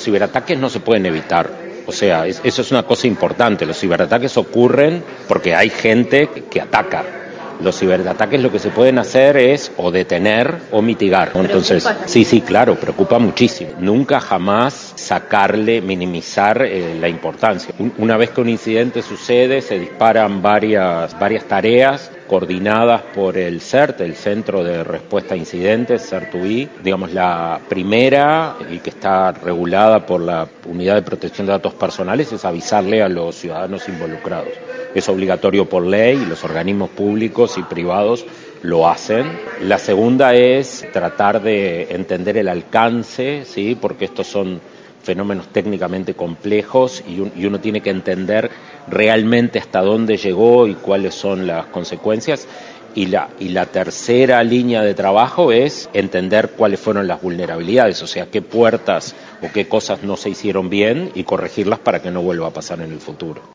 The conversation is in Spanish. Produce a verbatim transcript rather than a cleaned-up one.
los ciberataques no se pueden evitar. O sea, es, eso es una cosa importante. Los ciberataques ocurren porque hay gente que ataca. Los ciberataques lo que se pueden hacer es o detener o mitigar. Entonces, sí, sí, claro, preocupa muchísimo. Nunca jamás sacarle, minimizar eh, la importancia. Una vez que un incidente sucede, se disparan varias, varias tareas coordinadas por el CERT, el Centro de Respuesta a Incidentes, CERT-U I. Digamos, la primera, y que está regulada por la Unidad de Protección de Datos Personales, es avisarle a los ciudadanos involucrados. Es obligatorio por ley y los organismos públicos y privados lo hacen. La segunda es tratar de entender el alcance, ¿sí? Porque estos son fenómenos técnicamente complejos y, un, y uno tiene que entender realmente hasta dónde llegó y cuáles son las consecuencias. Y la, y la tercera línea de trabajo es entender cuáles fueron las vulnerabilidades, o sea, qué puertas o qué cosas no se hicieron bien y corregirlas para que no vuelva a pasar en el futuro.